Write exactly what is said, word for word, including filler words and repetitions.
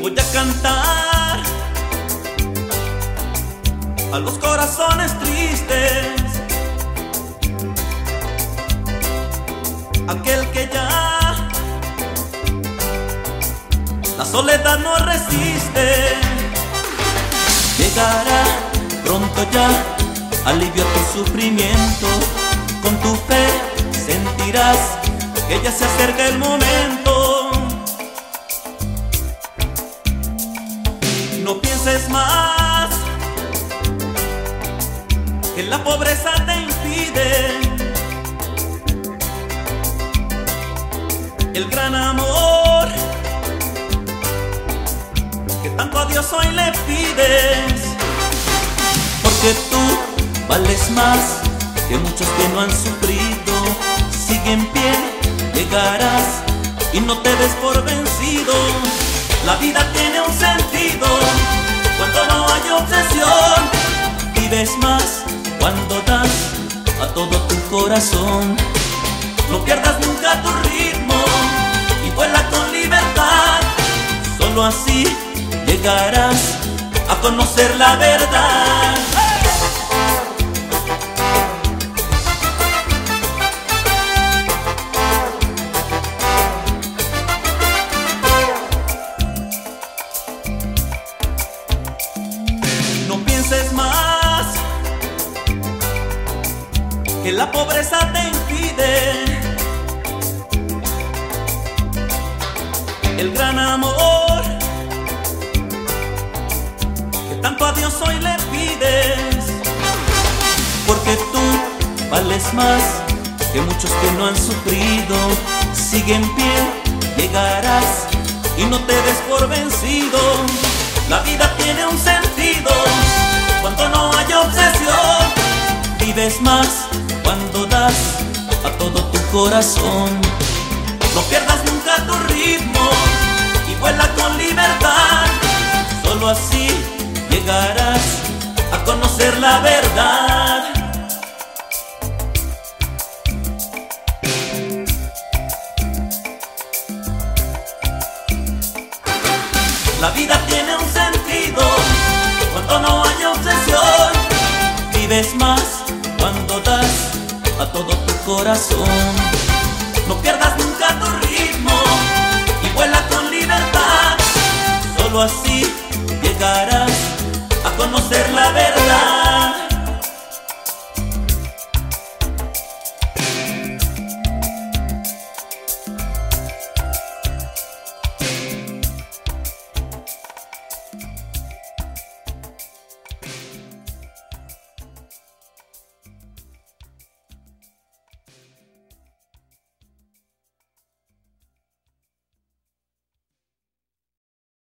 voy a cantar a los corazones tristes, aquel que ya la soledad no resiste. Llegará pronto ya alivio a tu sufrimiento, con tu fe sentirás que ya se acerca el momento. No pienses más que la pobreza te impide el gran amor que tanto a Dios hoy le pides, porque tú vales más que muchos que no han sufrido. Sigue en pie, llegarás y no te des por vencido. La vida tiene un sentido cuando no hay obsesión. Vives más cuando das a todo tu corazón. No pierdas nunca tu ritmo y vuela con libertad. Solo así llegarás a conocer la verdad. No pienses más que la pobreza te impide el gran amor que tanto a Dios hoy le pides, porque tú vales más que muchos que no han sufrido. Sigue en pie, llegarás y no te des por vencido. La vida tiene un sentido cuando no hay obsesión. Vives más cuando das a todo tu corazón. No pierdas nunca tu ritmo y vuela con libertad. Solo así llegarás a conocer la verdad. La vida tiene un sentido cuando no hay obsesión. Vives más cuando das a todo tu corazón. No pierdas nunca tu ritmo y vuela con libertad. Solo así llegarás